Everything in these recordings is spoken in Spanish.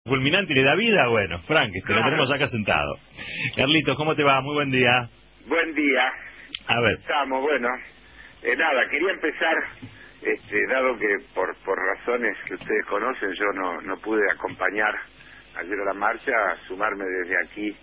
fulminante y le da vida, bueno, Frank, te lo Claro. tenemos acá sentado. Carlitos, ¿cómo te va? Muy buen día. Buen día. A ver. Estamos, bueno. Nada, quería empezar, dado que por razones que ustedes conocen, yo no pude acompañar ayer a la marcha, sumarme desde aquí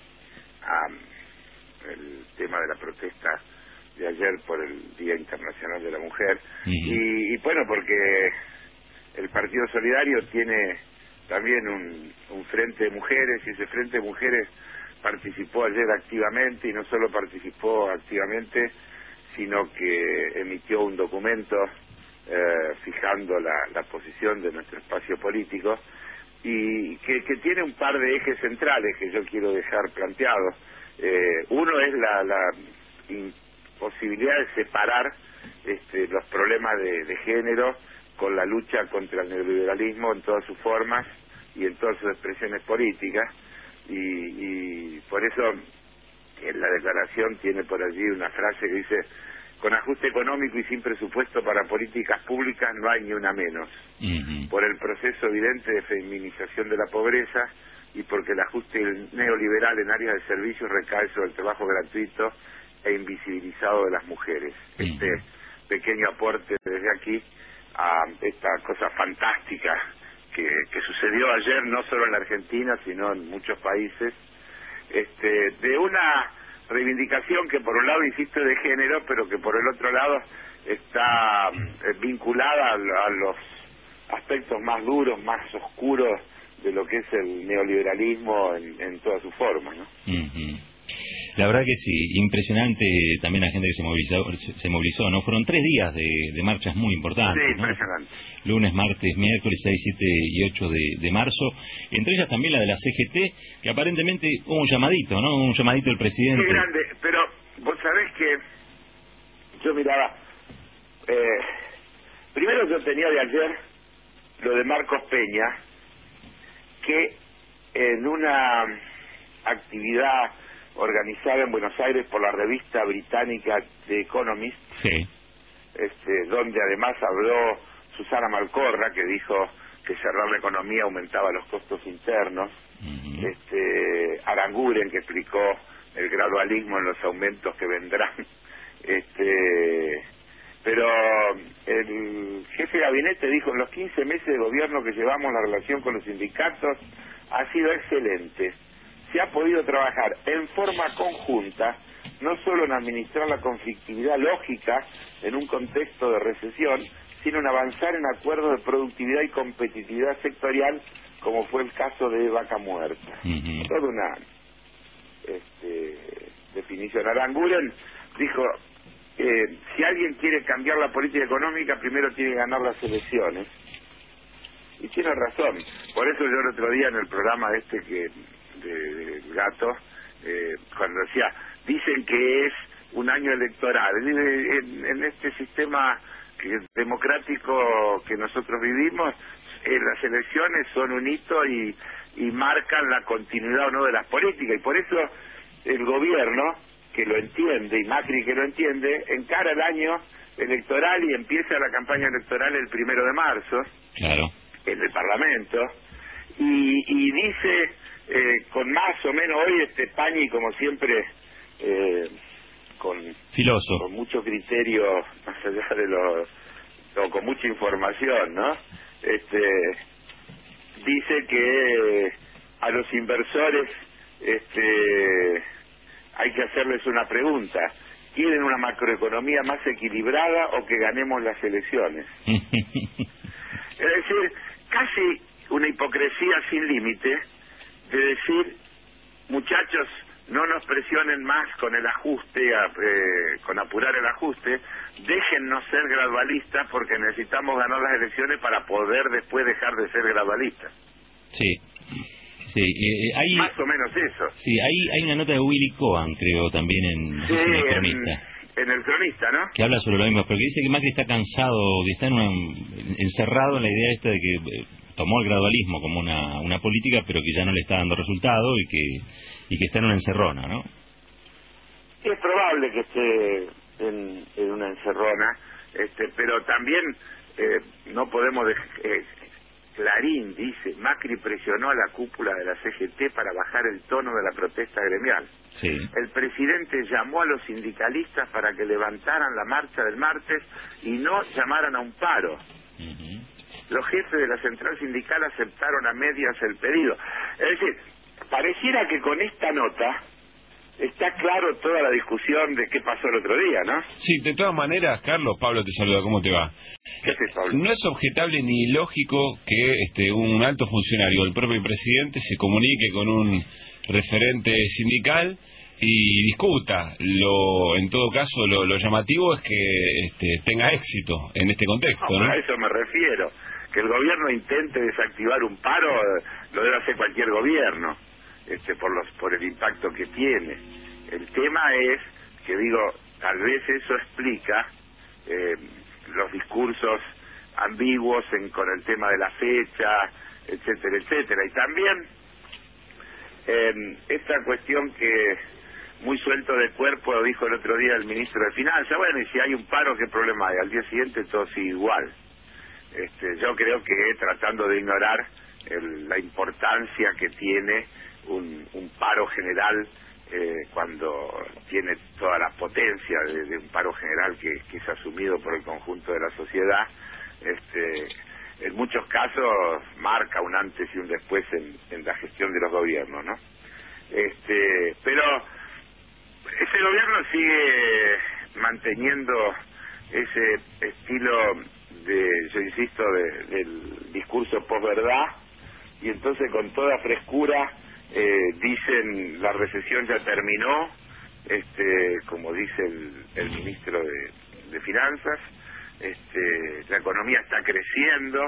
a el tema de la protesta de ayer por el Día Internacional de la Mujer. Y bueno, porque el Partido Solidario tiene también un frente de mujeres, y ese frente de mujeres participó ayer activamente, y no solo participó activamente, sino que emitió un documento fijando la posición de nuestro espacio político, y que tiene un par de ejes centrales que yo quiero dejar planteados. Uno es la imposibilidad de separar los problemas de género con la lucha contra el neoliberalismo en todas sus formas y en todas sus expresiones políticas, y por eso en la declaración tiene por allí una frase que dice: con ajuste económico y sin presupuesto para políticas públicas no hay ni una menos, por el proceso evidente de feminización de la pobreza y porque el ajuste neoliberal en áreas de servicios recae sobre el trabajo gratuito e invisibilizado de las mujeres. Este pequeño aporte desde aquí a esta cosa fantástica que sucedió ayer, no solo en la Argentina, sino en muchos países, de una reivindicación que por un lado, insisto, es de género, pero que por el otro lado está vinculada a los aspectos más duros, más oscuros de lo que es el neoliberalismo en todas sus formas, ¿no? La verdad que sí, impresionante también la gente que se movilizó, ¿no? Fueron 3 días de marchas muy importantes, Sí, ¿no? impresionante. Lunes, martes, miércoles 6, 7 y 8 de marzo, entre ellas también la de la CGT, que aparentemente hubo un llamadito, ¿no? Un llamadito del presidente. Qué grande, pero vos sabés que yo miraba, primero yo tenía de ayer lo de Marcos Peña, que en una actividad organizada en Buenos Aires por la revista británica The Economist, sí, donde además habló Susana Malcorra, que dijo que cerrar la economía aumentaba los costos internos, Aranguren, que explicó el gradualismo en los aumentos que vendrán, pero el jefe de gabinete dijo: en los 15 meses de gobierno que llevamos, la relación con los sindicatos ha sido excelente. Se ha podido trabajar en forma conjunta, no solo en administrar la conflictividad lógica en un contexto de recesión, sino en avanzar en acuerdos de productividad y competitividad sectorial, como fue el caso de Vaca Muerta. Toda una definición. Aranguren dijo: si alguien quiere cambiar la política económica, primero tiene que ganar las elecciones. Y tiene razón. Por eso yo el otro día en el programa del Gato, cuando decía, dicen que es un año electoral, en este sistema democrático que nosotros vivimos, las elecciones son un hito y marcan la continuidad o no de las políticas, y por eso el gobierno, que lo entiende, y Macri, que lo entiende, encara el año electoral y empieza la campaña electoral el 1 de marzo, claro, en el Parlamento, y dice con más o menos, hoy Pañi, como siempre, con mucho criterio, más allá de o con mucha información, ¿no? Dice que a los inversores hay que hacerles una pregunta: ¿quieren una macroeconomía más equilibrada o que ganemos las elecciones? Es decir, casi una hipocresía sin límite de decir: muchachos, no nos presionen más con el ajuste, con apurar el ajuste, déjennos ser gradualistas porque necesitamos ganar las elecciones para poder después dejar de ser gradualistas. Sí. Sí, hay, más o menos eso. Sí, hay una nota de Willy Cohen, creo, también en El Cronista. En El Cronista, ¿no? Que habla sobre lo mismo, porque dice que Macri está cansado, que está encerrado en la idea esta de que tomó el gradualismo como una política, pero que ya no le está dando resultado y que está en una encerrona, ¿no? Es probable que esté en una encerrona, pero también no podemos Clarín dice, Macri presionó a la cúpula de la CGT para bajar el tono de la protesta gremial. Sí. El presidente llamó a los sindicalistas para que levantaran la marcha del martes y no llamaran a un paro. Los jefes de la central sindical aceptaron a medias el pedido. Es decir, pareciera que con esta nota está claro toda la discusión de qué pasó el otro día, ¿no? Sí, de todas maneras, Carlos, Pablo te saluda, ¿cómo te va? ¿Qué haces, Pablo? No es objetable ni lógico que un alto funcionario, el propio presidente, se comunique con un referente sindical y discuta. En todo caso, lo llamativo es que este, tenga éxito en este contexto, ¿no? A eso me refiero. Que el gobierno intente desactivar un paro, lo debe hacer cualquier gobierno, por el impacto que tiene. El tema es que, tal vez eso explica los discursos ambiguos con el tema de la fecha, etcétera, etcétera. Y también esta cuestión que muy suelto de cuerpo lo dijo el otro día el ministro de Finanzas, bueno, y si hay un paro, ¿qué problema hay? Al día siguiente todo sigue igual. Yo creo que tratando de ignorar la importancia que tiene un paro general cuando tiene toda la potencia de un paro general que es asumido por el conjunto de la sociedad, en muchos casos marca un antes y un después en la gestión de los gobiernos, ¿no? Pero ese gobierno sigue manteniendo ese estilo yo insisto, del discurso posverdad, y entonces con toda frescura dicen la recesión ya terminó, como dice el ministro de Finanzas, la economía está creciendo,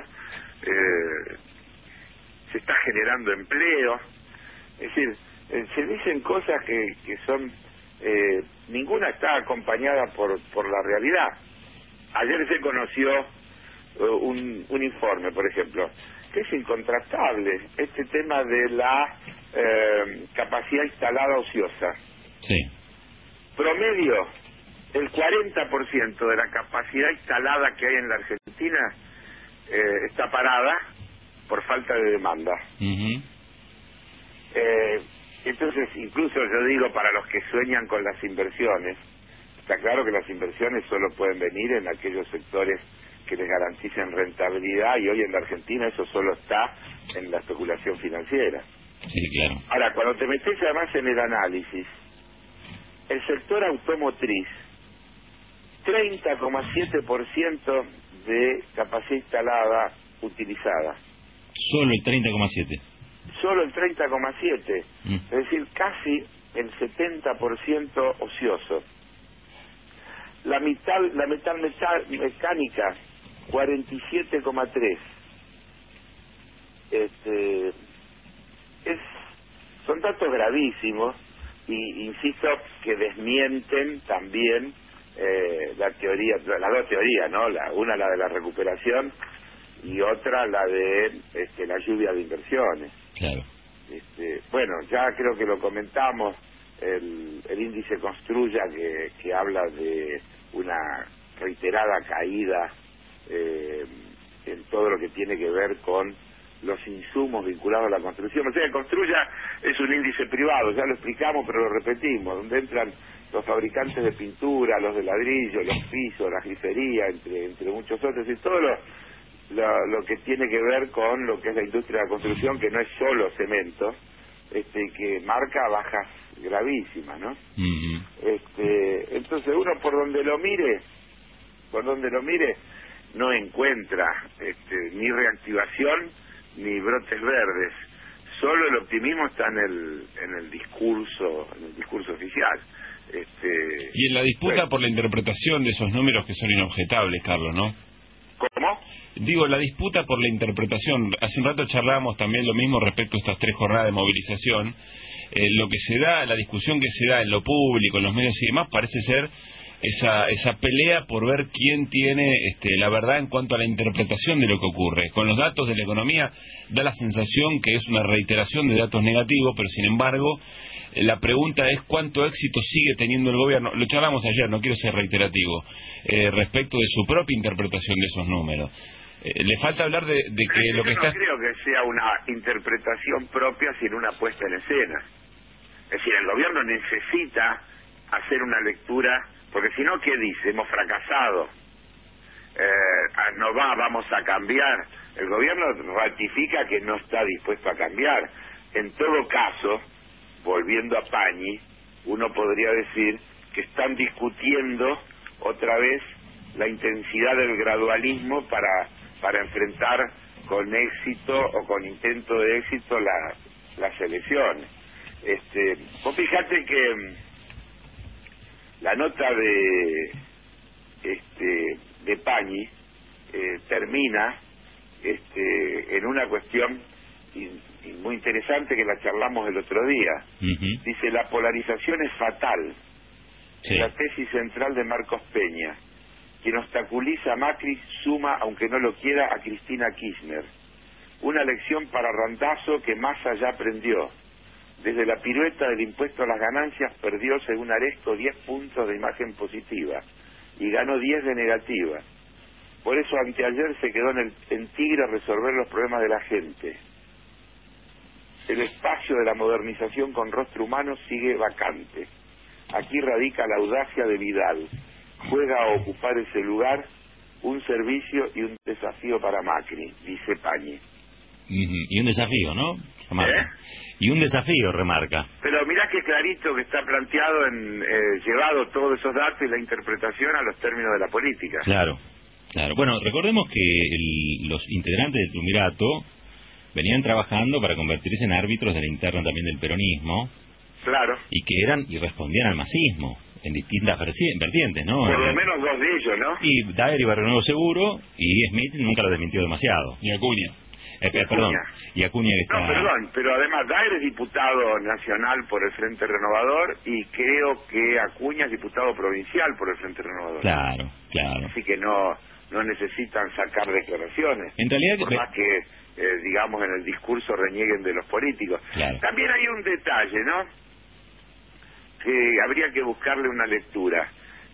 se está generando empleo, es decir, se dicen cosas que son, ninguna está acompañada por la realidad. Ayer se conoció un informe, por ejemplo, que es incontrastable, este tema de la capacidad instalada ociosa. Sí. Promedio, el 40% de la capacidad instalada que hay en la Argentina está parada por falta de demanda. Entonces, incluso yo digo, para los que sueñan con las inversiones, está claro que las inversiones solo pueden venir en aquellos sectores que les garanticen rentabilidad, y hoy en la Argentina eso solo está en la especulación financiera. Sí, claro. Ahora, cuando te metes además en el análisis, el sector automotriz, 30,7% de capacidad instalada utilizada. Solo el 30,7%. Solo el 30,7%. Es decir, casi el 70% ocioso. La metal mecánica, 47,3%. Son datos gravísimos, y insisto que desmienten también las dos teorías, ¿no? Una, la de la recuperación, y otra, la de la lluvia de inversiones. Claro. Bueno, ya creo que lo comentamos, el índice Construya que habla de una reiterada caída en todo lo que tiene que ver con los insumos vinculados a la construcción. O sea, Construya es un índice privado, ya lo explicamos, pero lo repetimos, donde entran los fabricantes de pintura, los de ladrillo, los pisos, la grifería, entre muchos otros, y todo lo que tiene que ver con lo que es la industria de la construcción, que no es solo cemento, que marca bajas gravísimas, ¿no? Entonces uno por donde lo mire, no encuentra ni reactivación ni brotes verdes. Solo el optimismo está en el discurso oficial. Y en la disputa por la interpretación de esos números que son inobjetables, Carlos, ¿no? ¿Cómo? Digo, la disputa por la interpretación. Hace un rato charlábamos también lo mismo respecto a estas 3 jornadas de movilización. Lo que se da, la discusión que se da en lo público, en los medios y demás, parece ser esa pelea por ver quién tiene la verdad en cuanto a la interpretación de lo que ocurre. Con los datos de la economía da la sensación que es una reiteración de datos negativos, pero sin embargo la pregunta es cuánto éxito sigue teniendo el gobierno. Lo charlamos ayer, no quiero ser reiterativo, respecto de su propia interpretación de esos números. Le falta hablar de que yo lo que no está... creo que sea una interpretación propia, sino una puesta en escena. Es decir, el gobierno necesita hacer una lectura, porque si no, ¿qué dice? Hemos fracasado. Vamos a cambiar. El gobierno ratifica que no está dispuesto a cambiar. En todo caso, volviendo a Pañi, uno podría decir que están discutiendo otra vez la intensidad del gradualismo para enfrentar con éxito o con intento de éxito las elecciones. Vos fijate que la nota de Pañi termina en una cuestión y muy interesante que la charlamos el otro día. Dice: la polarización es fatal. Sí. La tesis central de Marcos Peña. Quien obstaculiza a Macri suma, aunque no lo quiera, a Cristina Kirchner. Una lección para Randazzo que Massa ya aprendió. Desde la pirueta del impuesto a las ganancias perdió, según Aresto, 10 puntos de imagen positiva y ganó 10 de negativa. Por eso anteayer se quedó en Tigre a resolver los problemas de la gente. El espacio de la modernización con rostro humano sigue vacante. Aquí radica la audacia de Vidal. Juega a ocupar ese lugar, un servicio y un desafío para Macri, dice Pañi. Y un desafío, ¿no? Remarca. Y un desafío, remarca. Pero mirá qué clarito que está planteado, llevado todos esos datos y la interpretación a los términos de la política. Claro, claro. Bueno, recordemos que los integrantes del Triunvirato venían trabajando para convertirse en árbitros de la interna también del peronismo. Claro. Y que respondían al masismo en distintas vertientes, ¿no? Por lo menos dos de ellos, ¿no? Y Daer y Barrio Nuevo seguro, y Smith nunca lo desmintió demasiado. Y Acuña. Perdón, y Acuña que está... No, perdón, pero además Daer es diputado nacional por el Frente Renovador y creo que Acuña es diputado provincial por el Frente Renovador. Claro, claro. Así que no necesitan sacar declaraciones. En realidad... Por más que, digamos, en el discurso renieguen de los políticos. Claro. También hay un detalle, ¿no?, que habría que buscarle una lectura.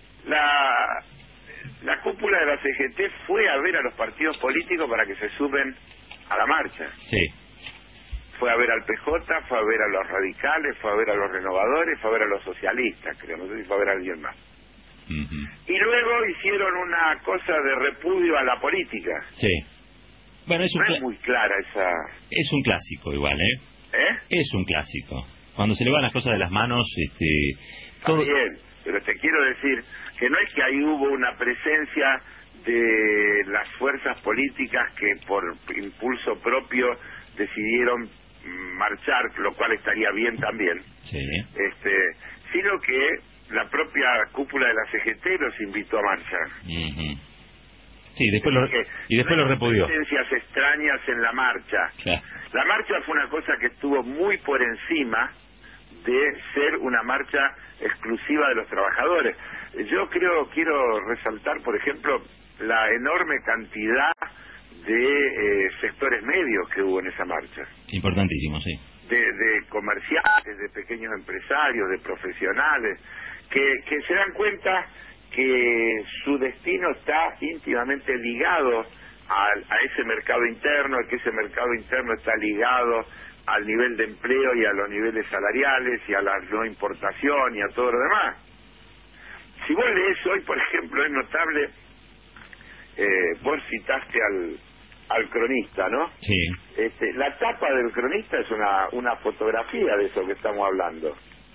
La cúpula de la CGT fue a ver a los partidos políticos para que se sumen a la marcha. Sí. Fue a ver al PJ, fue a ver a los radicales, fue a ver a los renovadores, fue a ver a los socialistas, creo, no sé si fue a ver a alguien más. Y luego hicieron una cosa de repudio a la política. Sí. Bueno, no es muy clara esa... Es un clásico igual, ¿Eh? Es un clásico. Cuando se le van las cosas de las manos, todo... Está bien, pero te quiero decir que no es que ahí hubo una presencia de las fuerzas políticas que por impulso propio decidieron marchar, lo cual estaría bien también. Sí. Sino que la propia cúpula de la CGT los invitó a marchar. Sí, después lo repudió. Presencias extrañas en la marcha. Claro. La marcha fue una cosa que estuvo muy por encima de ser una marcha exclusiva de los trabajadores. Yo quiero resaltar, por ejemplo, la enorme cantidad de sectores medios que hubo en esa marcha. Importantísimo, sí. De comerciantes, de pequeños empresarios, de profesionales, que se dan cuenta que su destino está íntimamente ligado a ese mercado interno, que ese mercado interno está ligado al nivel de empleo y a los niveles salariales y a la no importación y a todo lo demás. Si vos lees hoy, por ejemplo, es notable, vos citaste al cronista, ¿no? Sí. La tapa del cronista es una fotografía de eso que estamos hablando.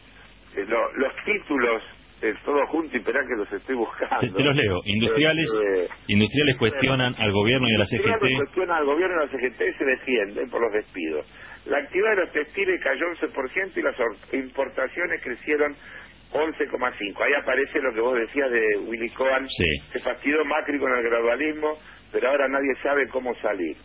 Los títulos, todo junto, y esperá que los estoy buscando. Te los leo. Industriales cuestionan al gobierno y a la CGT. Cuestionan al gobierno y a la CGT y se defienden por los despidos. La actividad de los textiles cayó 11% y las importaciones crecieron 11,5%. Ahí aparece lo que vos decías de Willy Cohen. Sí. Se fastidió Macri con el gradualismo, pero ahora nadie sabe cómo salir.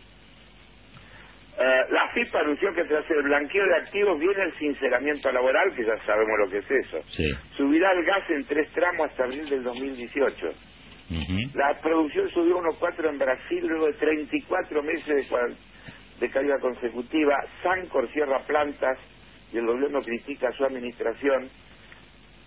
La FIP anunció que tras el blanqueo de activos viene el sinceramiento laboral, que ya sabemos lo que es eso. Sí. Subirá el gas en 3 tramos hasta abril del 2018. La producción subió 1,4 en Brasil luego de 34 meses de caída consecutiva. Sancor cierra plantas y el gobierno critica su administración.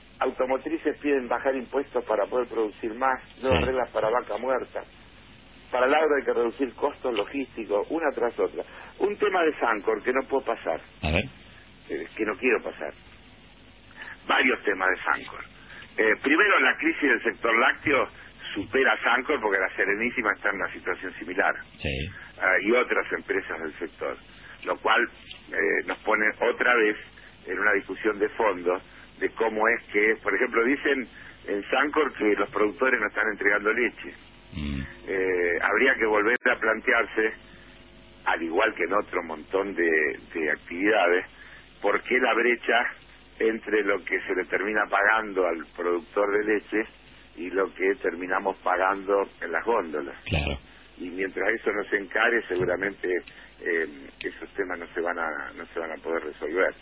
Automotrices piden bajar impuestos para poder producir más. Nuevas reglas para vaca muerta. para el agro hay que reducir costos logísticos, una tras otra. Un tema de Sancor que no puedo pasar, A ver. que no quiero pasar. Varios temas de Sancor. Primero, la crisis del sector lácteo supera a Sancor porque la Serenísima está en una situación similar. Sí. Y otras empresas del sector, lo cual nos pone otra vez en una discusión de fondo de cómo es que, por ejemplo, dicen en Sancor que los productores no están entregando leche. Habría que volver a plantearse, al igual que en otro montón de actividades, por qué la brecha entre lo que se le termina pagando al productor de leche y lo que terminamos pagando en las góndolas. Claro. Y mientras eso no se encare, seguramente esos temas no se van a poder resolver.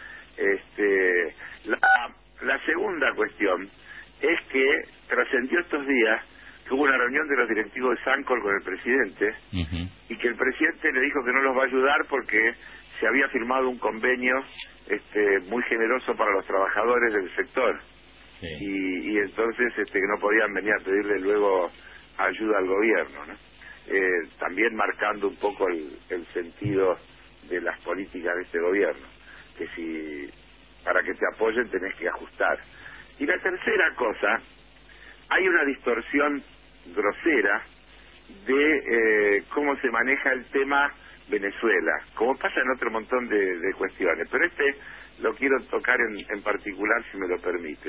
La segunda cuestión es que trascendió estos días que hubo una reunión de los directivos de Sancor con el presidente y que el presidente le dijo que no los va a ayudar porque se había firmado un convenio muy generoso para los trabajadores del sector. Sí. Y entonces que no podían venir a pedirle luego ayuda al gobierno, ¿no? También marcando un poco el sentido de las políticas de este gobierno, que si para que te apoyen tenés que ajustar. Y la tercera cosa, hay una distorsión grosera de cómo se maneja el tema Venezuela, como pasa en otro montón de cuestiones, pero lo quiero tocar en particular, si me lo permiten.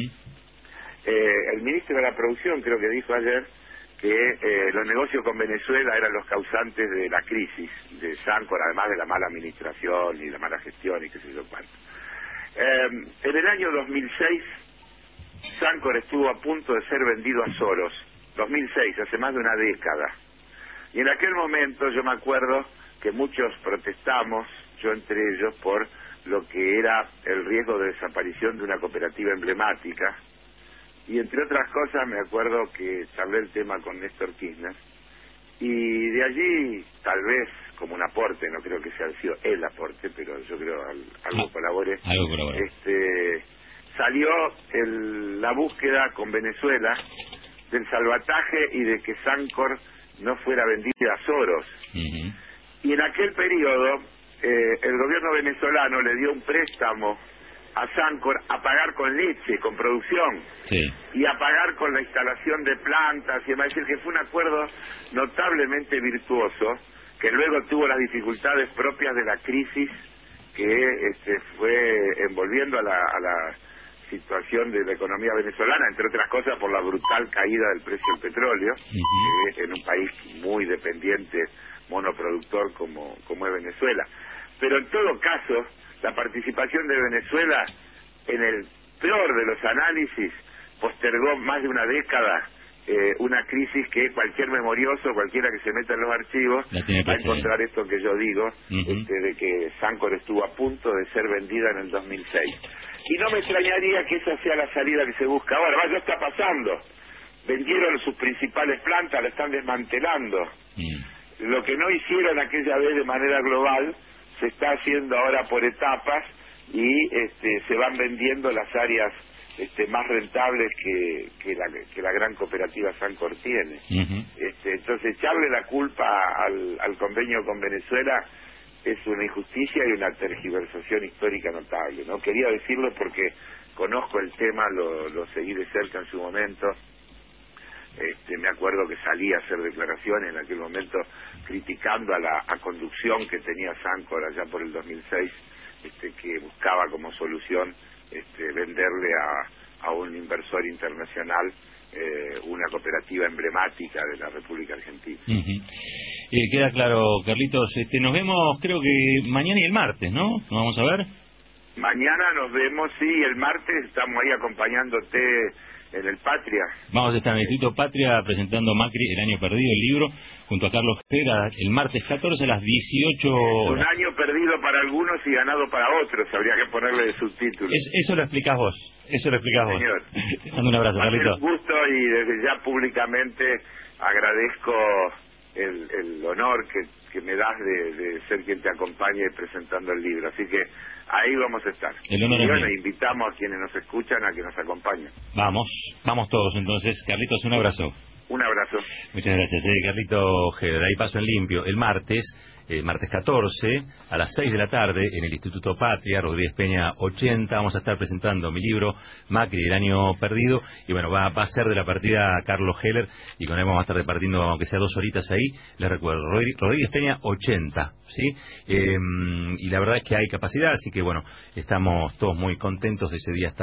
El ministro de la Producción creo que dijo ayer que los negocios con Venezuela eran los causantes de la crisis de Sancor, además de la mala administración y la mala gestión y qué sé yo cuánto. En el año 2006, Sancor estuvo a punto de ser vendido a Soros. 2006, hace más de una década. Y en aquel momento yo me acuerdo que muchos protestamos, yo entre ellos, por lo que era el riesgo de desaparición de una cooperativa emblemática. Y entre otras cosas me acuerdo que charlé el tema con Néstor Kirchner, y de allí, tal vez como un aporte, no creo que sea sido el aporte, pero yo creo algo colaboré, salió la búsqueda con Venezuela del salvataje y de que Sancor no fuera vendida a Soros. Y en aquel periodo el gobierno venezolano le dio un préstamo a Sancor a pagar con leche, con producción, y a pagar con la instalación de plantas y demás. Es decir, que fue un acuerdo notablemente virtuoso, que luego tuvo las dificultades propias de la crisis que fue envolviendo a la situación de la economía venezolana, entre otras cosas por la brutal caída del precio del petróleo, en un país muy dependiente, monoproductor como es Venezuela. Pero en todo caso, la participación de Venezuela, en el peor de los análisis, postergó más de una década una crisis que cualquier memorioso, cualquiera que se meta en los archivos, va a encontrar esto que yo digo, de que Sancor estuvo a punto de ser vendida en el 2006. Y no me extrañaría que esa sea la salida que se busca ahora. Ya está pasando. Vendieron sus principales plantas, la están desmantelando. Lo que no hicieron aquella vez de manera global, se está haciendo ahora por etapas y se van vendiendo las áreas más rentables que la gran cooperativa Sancor tiene. Entonces, echarle la culpa al convenio con Venezuela es una injusticia y una tergiversación histórica notable, ¿no? Quería decirlo porque conozco el tema, lo seguí de cerca en su momento. Me acuerdo que salí a hacer declaraciones en aquel momento criticando a la conducción que tenía Sancor allá por el 2006, que buscaba como solución venderle a un inversor internacional una cooperativa emblemática de la República Argentina. Queda claro, Carlitos. Nos vemos, creo que mañana y el martes, ¿no? ¿Nos vamos a ver? Mañana nos vemos, sí, el martes estamos ahí acompañándote en el Patria. Vamos a estar en el Instituto Patria presentando Macri, El Año Perdido, el libro, junto a Carlos Gera, el martes 14 a las 18 horas. Un año perdido para algunos y ganado para otros, habría que ponerle de subtítulos. Eso lo explicás vos, Señor. Te mando un abrazo, Carlitos. Un gusto, y desde ya públicamente agradezco el honor que me das de ser quien te acompañe presentando el libro, así que ahí vamos a estar. El honor y es bueno, mío. invitamos a quienes nos escuchan a que nos acompañen. Vamos todos entonces. Carlitos, un abrazo. Un abrazo. Muchas gracias, Carlito Heber. Ahí paso en limpio. El martes 14, a las 6 de la tarde, en el Instituto Patria, Rodríguez Peña 80, vamos a estar presentando mi libro, Macri, el año perdido, y bueno, va a ser de la partida Carlos Heller, y con él vamos a estar repartiendo, aunque sea 2 horitas ahí, les recuerdo, Rodríguez Peña 80, ¿sí? Y la verdad es que hay capacidad, así que bueno, estamos todos muy contentos de ese día.